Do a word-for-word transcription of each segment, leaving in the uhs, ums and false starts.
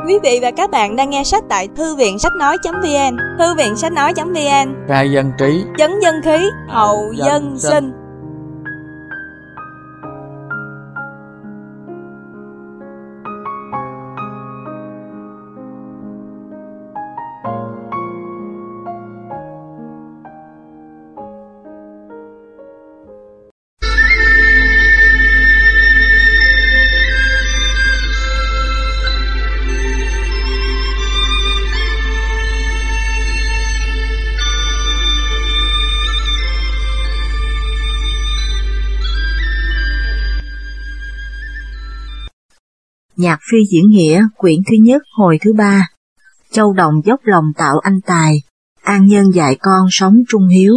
Quý vị và các bạn đang nghe sách tại thư viện sách nói.vn. Thư viện sách nói.vn, khai dân trí, chấn dân khí, hậu dân sinh. Nhạc Phi diễn nghĩa, quyển thứ nhất, hồi thứ ba. Châu Đồng dốc lòng tạo anh tài, an nhân dạy con sống trung hiếu.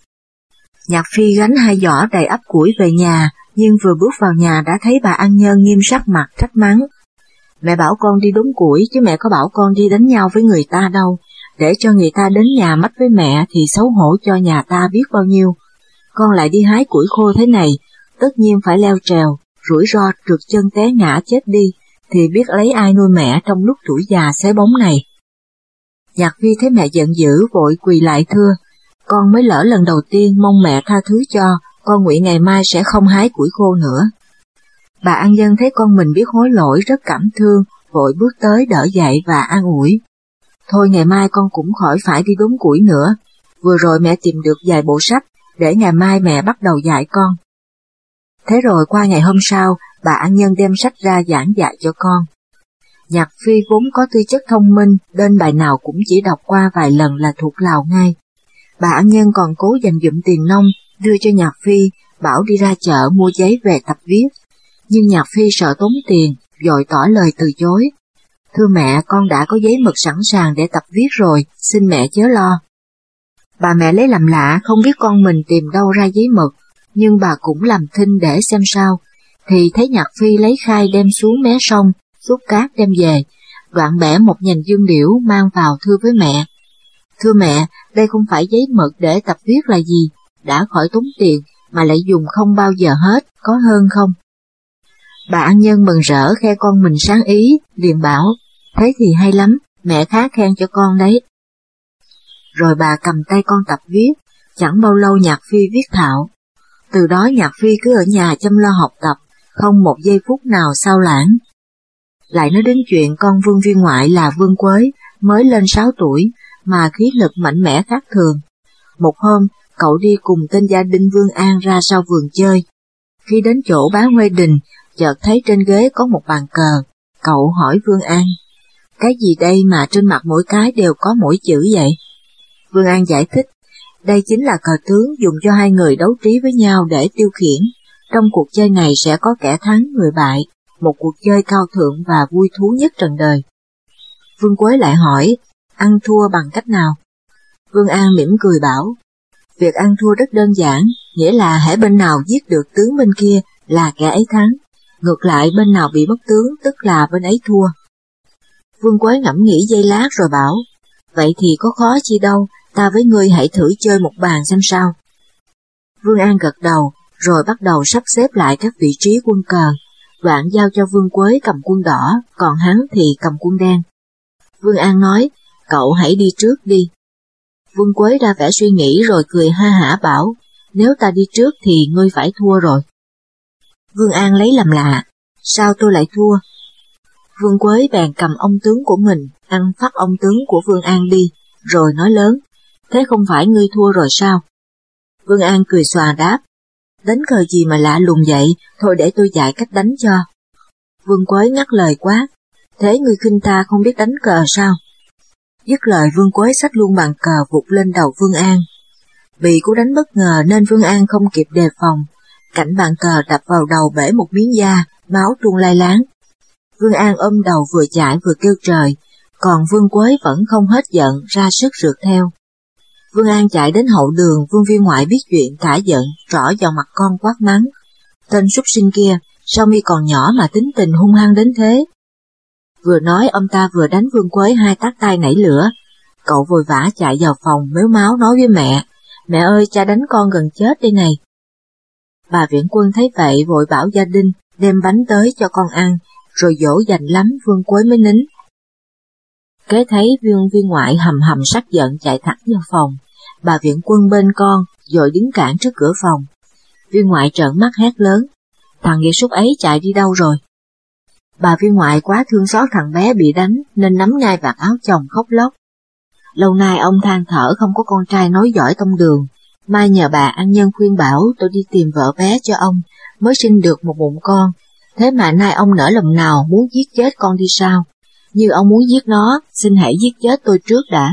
Nhạc Phi gánh hai giỏ đầy ắp củi về nhà, nhưng vừa bước vào nhà đã thấy bà An Nhân nghiêm sắc mặt trách mắng. Mẹ bảo con đi đốn củi chứ mẹ có bảo con đi đánh nhau với người ta đâu, để cho người ta đến nhà mách với mẹ thì xấu hổ cho nhà ta biết bao nhiêu. Con lại đi hái củi khô thế này, tất nhiên phải leo trèo, rủi ro trượt chân té ngã chết đi, thì biết lấy ai nuôi mẹ trong lúc tuổi già xé bóng này. Nhạc Phi thấy mẹ giận dữ vội quỳ lại thưa, con mới lỡ lần đầu tiên, mong mẹ tha thứ cho, con nguyện ngày mai sẽ không hái củi khô nữa. Bà An Nhân thấy con mình biết hối lỗi rất cảm thương, vội bước tới đỡ dậy và an ủi. Thôi ngày mai con cũng khỏi phải đi đốn củi nữa, vừa rồi mẹ tìm được vài bộ sách, để ngày mai mẹ bắt đầu dạy con. Thế rồi qua ngày hôm sau, bà An Nhân đem sách ra giảng dạy cho con. Nhạc Phi vốn có tư chất thông minh, nên bài nào cũng chỉ đọc qua vài lần là thuộc lào ngay. Bà An Nhân còn cố dành dụm tiền nong, đưa cho Nhạc Phi, bảo đi ra chợ mua giấy về tập viết. Nhưng Nhạc Phi sợ tốn tiền, vội tỏ lời từ chối. Thưa mẹ, con đã có giấy mực sẵn sàng để tập viết rồi, xin mẹ chớ lo. Bà mẹ lấy làm lạ, không biết con mình tìm đâu ra giấy mực, nhưng bà cũng làm thinh để xem sao, thì thấy Nhạc Phi lấy khai đem xuống mé sông, xúc cát đem về, đoạn bẻ một nhành dương liễu mang vào thưa với mẹ. Thưa mẹ, đây không phải giấy mực để tập viết là gì, đã khỏi tốn tiền mà lại dùng không bao giờ hết, có hơn không? Bà An Nhân mừng rỡ khe con mình sáng ý, liền bảo, thế thì hay lắm, mẹ khá khen cho con đấy. Rồi bà cầm tay con tập viết, chẳng bao lâu Nhạc Phi viết thạo. Từ đó Nhạc Phi cứ ở nhà chăm lo học tập, không một giây phút nào sao lãng. Lại nói đến chuyện con Vương viên ngoại là Vương Quế, mới lên sáu tuổi, mà khí lực mạnh mẽ khác thường. Một hôm, cậu đi cùng tên gia đình Vương An ra sau vườn chơi. Khi đến chỗ bá Huê Đình, chợt thấy trên ghế có một bàn cờ. Cậu hỏi Vương An, cái gì đây mà trên mặt mỗi cái đều có mỗi chữ vậy? Vương An giải thích, đây chính là cờ tướng dùng cho hai người đấu trí với nhau để tiêu khiển. Trong cuộc chơi này sẽ có kẻ thắng người bại, một cuộc chơi cao thượng và vui thú nhất trần đời. Vương Quế lại hỏi, ăn thua bằng cách nào? Vương An mỉm cười bảo, việc ăn thua rất đơn giản, nghĩa là hễ bên nào giết được tướng bên kia là kẻ ấy thắng, ngược lại bên nào bị mất tướng tức là bên ấy thua. Vương Quế ngẫm nghĩ giây lát rồi bảo, vậy thì có khó chi đâu, ta với ngươi hãy thử chơi một bàn xem sao. Vương An gật đầu, rồi bắt đầu sắp xếp lại các vị trí quân cờ, đoạn giao cho Vương Quế cầm quân đỏ, còn hắn thì cầm quân đen. Vương An nói, cậu hãy đi trước đi. Vương Quế ra vẻ suy nghĩ rồi cười ha hả bảo, nếu ta đi trước thì ngươi phải thua rồi. Vương An lấy làm lạ, sao tôi lại thua? Vương Quế bèn cầm ông tướng của mình, ăn phát ông tướng của Vương An đi, rồi nói lớn, thế không phải ngươi thua rồi sao? Vương An cười xòa đáp, đánh cờ gì mà lạ lùng vậy, thôi để tôi dạy cách đánh cho. Vương Quế ngắt lời quát, thế ngươi khinh ta không biết đánh cờ sao? Dứt lời Vương Quế xách luôn bàn cờ vụt lên đầu Vương An. Bị cú đánh bất ngờ nên Vương An không kịp đề phòng, cạnh bàn cờ đập vào đầu bể một miếng da, máu tuôn lai láng. Vương An ôm đầu vừa chạy vừa kêu trời, còn Vương Quế vẫn không hết giận, ra sức rượt theo. Vương An chạy đến hậu đường, Vương viên ngoại biết chuyện cả giận, trỏ vào mặt con quát mắng. Tên súc sinh kia, sao mi còn nhỏ mà tính tình hung hăng đến thế? Vừa nói ông ta vừa đánh Vương Quế hai tát tay nảy lửa. Cậu vội vã chạy vào phòng mếu máo nói với mẹ, mẹ ơi cha đánh con gần chết đây này. Bà Viễn Quân thấy vậy vội bảo gia đình đem bánh tới cho con ăn, rồi dỗ dành lắm Vương Quế mới nín. Kế thấy viên viên ngoại hầm hầm sắc giận chạy thẳng vào phòng, bà viện quân bên con vội đứng cản trước cửa phòng. Viên ngoại trợn mắt hét lớn, thằng nghiệt súc ấy chạy đi đâu rồi? Bà viên ngoại quá thương xót thằng bé bị đánh nên nắm ngay vạt áo chồng khóc lóc. Lâu nay ông than thở không có con trai nói giỏi tông đường, mai nhờ bà ăn nhân khuyên bảo tôi đi tìm vợ bé cho ông, mới sinh được một bụng con, thế mà nay ông nỡ lòng nào muốn giết chết con đi sao? Như ông muốn giết nó, xin hãy giết chết tôi trước đã.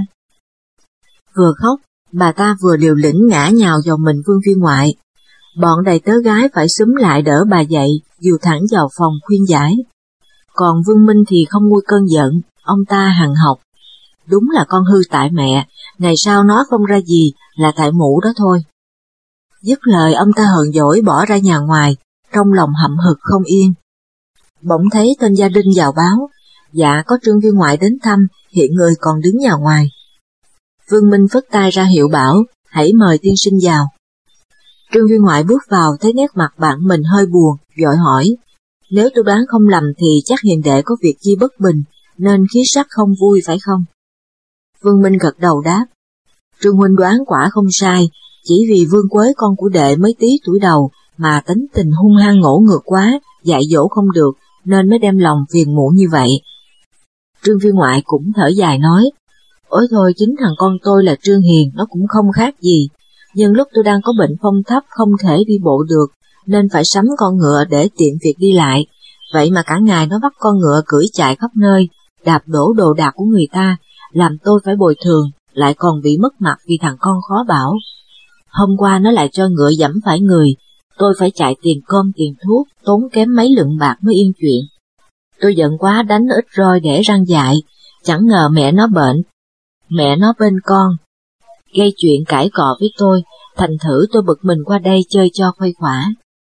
Vừa khóc, bà ta vừa liều lĩnh ngã nhào vào mình Vương viên ngoại. Bọn đầy tớ gái phải xúm lại đỡ bà dậy, dìu thẳng vào phòng khuyên giải. Còn Vương Minh thì không nguôi cơn giận, ông ta hằn học. Đúng là con hư tại mẹ, ngày sau nó không ra gì là tại mụ đó thôi. Dứt lời ông ta hờn dỗi bỏ ra nhà ngoài, trong lòng hậm hực không yên. Bỗng thấy tên gia đình vào báo, dạ có Trương viên ngoại đến thăm, hiện người còn đứng nhà ngoài. Vương Minh phất tay ra hiệu bảo, hãy mời tiên sinh vào. Trương viên ngoại bước vào thấy nét mặt bạn mình hơi buồn, vội hỏi, nếu tôi đoán không lầm thì chắc hiền đệ có việc chi bất bình, nên khí sắc không vui phải không? Vương Minh gật đầu đáp, Trương huynh đoán quả không sai, chỉ vì Vương Quế con của đệ mới tí tuổi đầu mà tính tình hung hăng ngỗ ngược quá, dạy dỗ không được, nên mới đem lòng phiền muộn như vậy. Trương viên ngoại cũng thở dài nói, ôi thôi chính thằng con tôi là Trương Hiền nó cũng không khác gì, nhưng lúc tôi đang có bệnh phong thấp không thể đi bộ được, nên phải sắm con ngựa để tiện việc đi lại, vậy mà cả ngày nó bắt con ngựa cưỡi chạy khắp nơi, đạp đổ đồ đạc của người ta, làm tôi phải bồi thường, lại còn bị mất mặt vì thằng con khó bảo. Hôm qua nó lại cho ngựa dẫm phải người, tôi phải chạy tiền cơm tiền thuốc, tốn kém mấy lượng bạc mới yên chuyện. Tôi giận quá đánh nó ít roi để răng dại, chẳng ngờ mẹ nó bệnh, mẹ nó bên con, gây chuyện cãi cọ với tôi, thành thử tôi bực mình qua đây chơi cho khuây khỏa.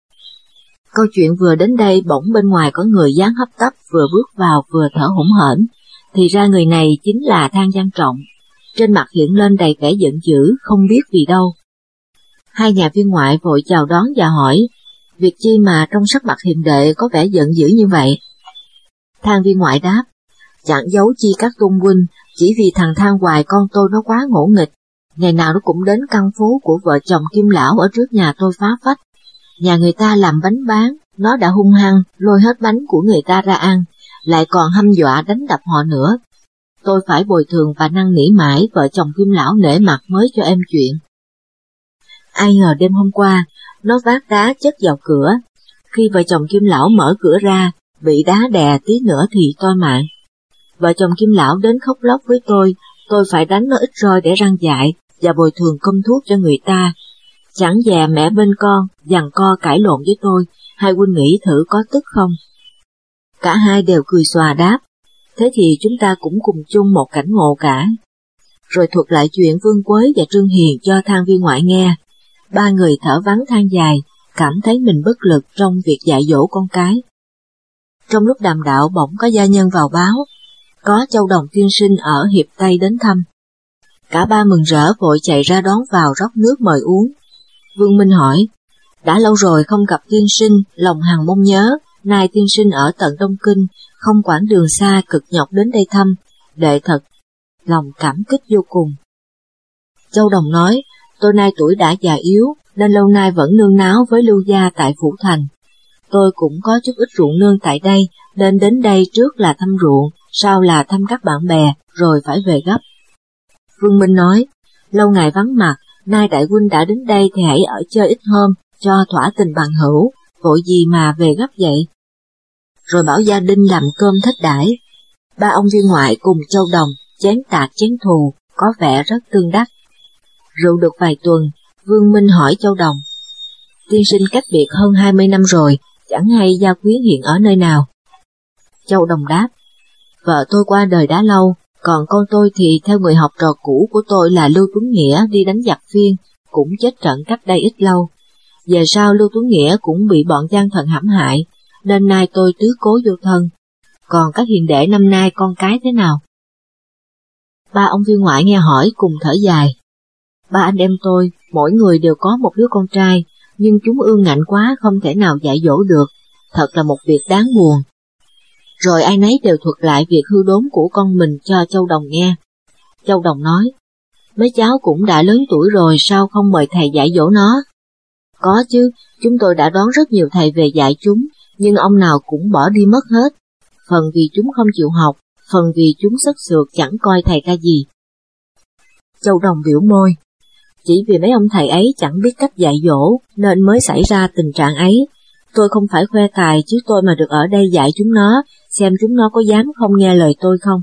Câu chuyện vừa đến đây bỗng bên ngoài có người dáng hấp tấp vừa bước vào vừa thở hổn hển, thì ra người này chính là Thang Văn Trọng, trên mặt hiện lên đầy vẻ giận dữ không biết vì đâu. Hai nhà viên ngoại vội chào đón và hỏi, việc chi mà trong sắc mặt hiền đệ có vẻ giận dữ như vậy? Thang viên ngoại đáp, chẳng giấu chi các tôn huynh, chỉ vì thằng Thang Hoài con tôi nó quá ngỗ nghịch, ngày nào nó cũng đến căn phố của vợ chồng Kim Lão ở trước nhà tôi phá phách. Nhà người ta làm bánh bán, nó đã hung hăng lôi hết bánh của người ta ra ăn, lại còn hăm dọa đánh đập họ nữa. Tôi phải bồi thường và năn nỉ mãi vợ chồng Kim Lão nể mặt mới cho em chuyện. Ai ngờ đêm hôm qua, nó vác đá chất vào cửa, khi vợ chồng Kim Lão mở cửa ra, bị đá đè tí nữa thì toi mạng. Vợ chồng Kim Lão đến khóc lóc với tôi, tôi phải đánh nó ít roi để răng dại và bồi thường công thuốc cho người ta. Chẳng dè mẹ bên con, giằng co cãi lộn với tôi, hai huynh nghĩ thử có tức không? Cả hai đều cười xòa đáp, thế thì chúng ta cũng cùng chung một cảnh ngộ cả. Rồi thuật lại chuyện Vương Quế và Trương Hiền cho Thang viên ngoại nghe. Ba người thở vắng than dài, cảm thấy mình bất lực trong việc dạy dỗ con cái. Trong lúc đàm đạo bỗng có gia nhân vào báo, có Châu Đồng tiên sinh ở Hiệp Tây đến thăm. Cả ba mừng rỡ vội chạy ra đón vào rót nước mời uống. Vương Minh hỏi, đã lâu rồi không gặp tiên sinh, lòng hằng mong nhớ, nay tiên sinh ở tận Đông Kinh, không quãng đường xa cực nhọc đến đây thăm, đệ thật, lòng cảm kích vô cùng. Châu Đồng nói, tôi nay tuổi đã già yếu, nên lâu nay vẫn nương náo với Lưu gia tại Phủ Thành. Tôi cũng có chút ít ruộng nương tại đây, nên đến đây trước là thăm ruộng, sau là thăm các bạn bè, rồi phải về gấp. Vương Minh nói, lâu ngày vắng mặt, nay đại huynh đã đến đây thì hãy ở chơi ít hôm, cho thỏa tình bằng hữu, vội gì mà về gấp vậy. Rồi bảo gia đình làm cơm thích đãi. Ba ông viên ngoại cùng Châu Đồng, chén tạc chén thù, có vẻ rất tương đắc. Rượu được vài tuần, Vương Minh hỏi Châu Đồng, tiên sinh cách biệt hơn hai mươi năm rồi, chẳng hay gia quyến hiện ở nơi nào? Châu Đồng đáp, vợ tôi qua đời đã lâu, còn con tôi thì theo người học trò cũ của tôi là Lưu Tuấn Nghĩa đi đánh giặc Phiên, cũng chết trận cách đây ít lâu. Về sau Lưu Tuấn Nghĩa cũng bị bọn gian thần hãm hại, nên nay tôi tứ cố vô thân. Còn các hiền đệ năm nay con cái thế nào? Ba ông viên ngoại nghe hỏi cùng thở dài. Ba anh em tôi, mỗi người đều có một đứa con trai, nhưng chúng ương ngạnh quá không thể nào dạy dỗ được, thật là một việc đáng buồn. rồi ai nấy đều thuật lại việc hư đốn của con mình cho Châu Đồng nghe. Châu Đồng nói, mấy cháu cũng đã lớn tuổi rồi, sao không mời thầy dạy dỗ nó? Có chứ, chúng tôi đã đón rất nhiều thầy về dạy chúng, nhưng ông nào cũng bỏ đi mất hết. Phần vì chúng không chịu học, phần vì chúng sức sượt chẳng coi thầy ra gì. Châu Đồng biểu môi, chỉ vì mấy ông thầy ấy chẳng biết cách dạy dỗ nên mới xảy ra tình trạng ấy. Tôi không phải khoe tài chứ tôi mà được ở đây dạy chúng nó, xem chúng nó có dám không nghe lời tôi không.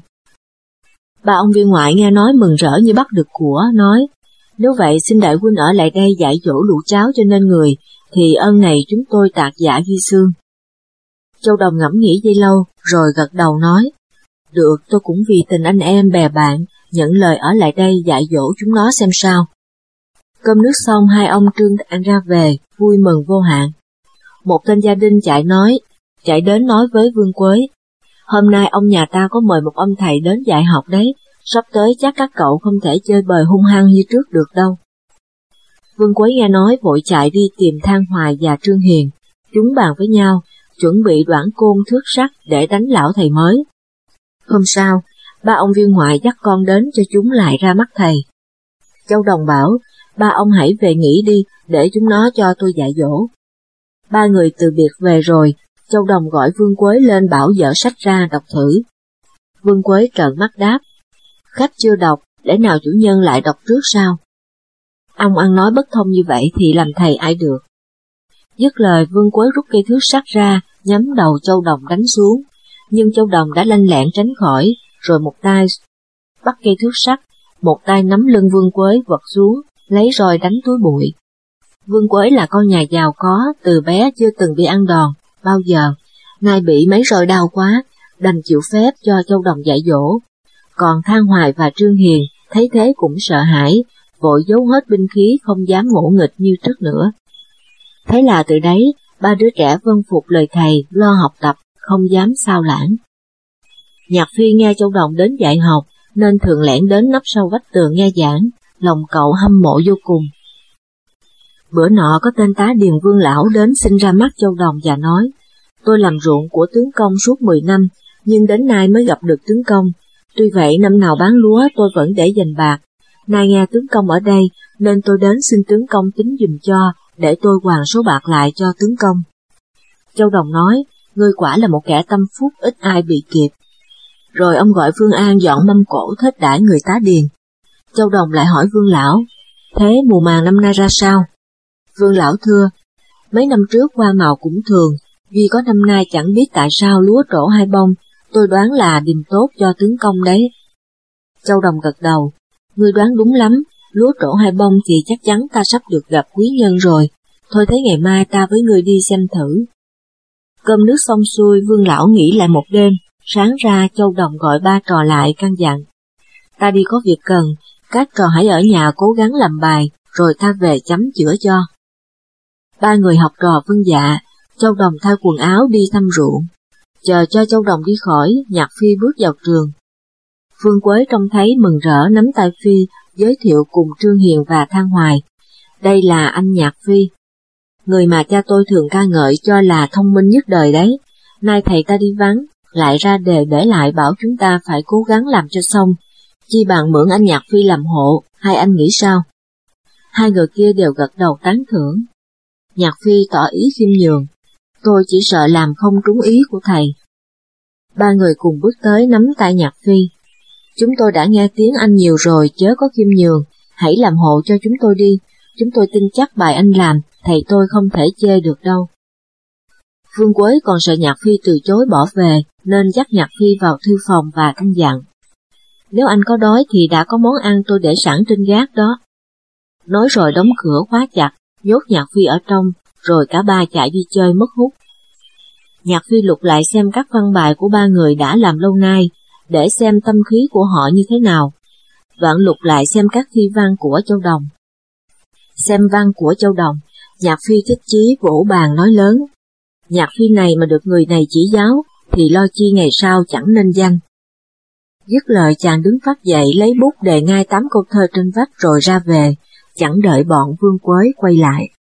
Ba ông viên ngoại nghe nói mừng rỡ như bắt được của, nói, nếu vậy xin đại huynh ở lại đây dạy dỗ lũ cháu cho nên người, thì ơn này chúng tôi tạc dạ ghi xương. Châu Đồng ngẫm nghĩ giây lâu, rồi gật đầu nói, được, tôi cũng vì tình anh em bè bạn, nhận lời ở lại đây dạy dỗ chúng nó xem sao. Cơm nước xong hai ông Trương An ra về, vui mừng vô hạn. Một tên gia đình chạy nói, chạy đến nói với Vương Quế, hôm nay ông nhà ta có mời một ông thầy đến dạy học đấy, sắp tới chắc các cậu không thể chơi bời hung hăng như trước được đâu. Vương Quế nghe nói vội chạy đi tìm Thang Hoài và Trương Hiền, chúng bàn với nhau, chuẩn bị đoản côn thước sắt để đánh lão thầy mới. Hôm sau, ba ông viên ngoại dắt con đến cho chúng lại ra mắt thầy. Châu Đồng bảo, ba ông hãy về nghỉ đi, để chúng nó cho tôi dạy dỗ. Ba người từ biệt về rồi, Châu Đồng gọi Vương Quế lên bảo dở sách ra đọc thử. Vương Quế trợn mắt đáp, khách chưa đọc, để nào chủ nhân lại đọc trước sao? Ông ăn nói bất thông như vậy thì làm thầy ai được. Dứt lời Vương Quế rút cây thước sắt ra, nhắm đầu Châu Đồng đánh xuống, nhưng Châu Đồng đã lanh lẹn tránh khỏi, rồi một tay bắt cây thước sắt, một tay nắm lưng Vương Quế vật xuống, lấy roi đánh túi bụi. Vương Quế là con nhà giàu có, từ bé chưa từng bị ăn đòn bao giờ, nay bị mấy roi đau quá, đành chịu phép cho Châu Đồng dạy dỗ. Còn Thang Hoài và Trương Hiền thấy thế cũng sợ hãi, vội giấu hết binh khí không dám ngỗ nghịch như trước nữa. Thế là từ đấy, ba đứa trẻ vâng phục lời thầy, lo học tập, không dám sao lãng. Nhạc Phi nghe Châu Đồng đến dạy học, nên thường lẻn đến nấp sau vách tường nghe giảng, lòng cậu hâm mộ vô cùng. Bữa nọ có tên tá Điền Vương lão đến xin ra mắt Châu Đồng và nói, tôi làm ruộng của tướng công suốt mười năm, nhưng đến nay mới gặp được tướng công. Tuy vậy năm nào bán lúa tôi vẫn để dành bạc. Nay nghe tướng công ở đây, nên tôi đến xin tướng công tính giùm cho, để tôi hoàn số bạc lại cho tướng công. Châu Đồng nói, ngươi quả là một kẻ tâm phúc ít ai bị kịp. Rồi ông gọi Phương An dọn mâm cỗ thết đãi người tá Điền. Châu Đồng lại hỏi Vương lão, thế mùa màng năm nay ra sao? Vương lão thưa, mấy năm trước hoa màu cũng thường, vì có năm nay chẳng biết tại sao lúa trổ hai bông, tôi đoán là điềm tốt cho tướng công đấy. Châu Đồng gật đầu, ngươi đoán đúng lắm, lúa trổ hai bông thì chắc chắn ta sắp được gặp quý nhân rồi, thôi thế ngày mai ta với ngươi đi xem thử. Cơm nước xong xuôi Vương lão nghỉ lại một đêm, sáng ra Châu Đồng gọi ba trò lại căn dặn. Ta đi có việc cần, các trò hãy ở nhà cố gắng làm bài, rồi ta về chấm chữa cho. Ba người học trò vâng dạ, Châu Đồng thay quần áo đi thăm ruộng. Chờ cho Châu Đồng đi khỏi, Nhạc Phi bước vào trường. Phương Quế trông thấy mừng rỡ nắm tay Phi, giới thiệu cùng Trương Hiền và Thang Hoài. Đây là anh Nhạc Phi, người mà cha tôi thường ca ngợi cho là thông minh nhất đời đấy. Nay thầy ta đi vắng, lại ra đề để lại bảo chúng ta phải cố gắng làm cho xong. Chi bằng mượn anh Nhạc Phi làm hộ, hai anh nghĩ sao? Hai người kia đều gật đầu tán thưởng. Nhạc Phi tỏ ý khiêm nhường, tôi chỉ sợ làm không trúng ý của thầy. Ba người cùng bước tới nắm tay Nhạc Phi. Chúng tôi đã nghe tiếng anh nhiều rồi, chớ có khiêm nhường, hãy làm hộ cho chúng tôi đi, chúng tôi tin chắc bài anh làm, thầy tôi không thể chê được đâu. Phương Quế còn sợ Nhạc Phi từ chối bỏ về, nên dắt Nhạc Phi vào thư phòng và căn dặn. Nếu anh có đói thì đã có món ăn tôi để sẵn trên gác đó. Nói rồi đóng cửa khóa chặt, nhốt Nhạc Phi ở trong, rồi cả ba chạy đi chơi mất hút. Nhạc Phi lục lại xem các văn bài của ba người đã làm lâu nay, để xem tâm khí của họ như thế nào. Đoạn lục lại xem các thi văn của Châu Đồng. Xem văn của Châu Đồng, Nhạc Phi thích chí vỗ bàn nói lớn. Nhạc Phi này mà được người này chỉ giáo, thì lo chi ngày sau chẳng nên danh. Dứt lời chàng đứng phát dậy lấy bút đề ngay tám câu thơ trên vách rồi ra về, chẳng đợi bọn Vương Quế quay lại.